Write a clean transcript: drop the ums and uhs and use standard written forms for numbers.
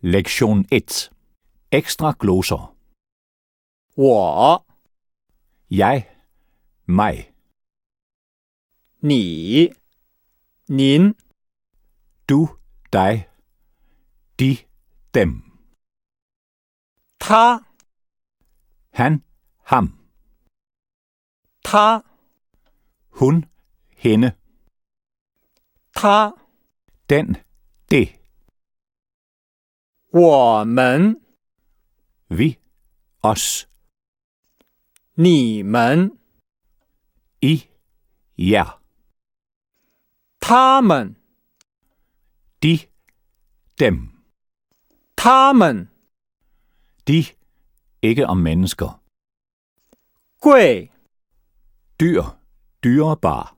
Lektion 1. Ekstra gloser. 我、 Jeg, mig. 你、您、 Du, dig. De, dem. 他、 Han, ham. 他、 Hun, hende. 他、 Den, det. 我们、 Vi, os. 你们、 I, jer. 他们、 De, dem. 他们、 De, ikke om mennesker. 贵、 Dyr, dyrebar.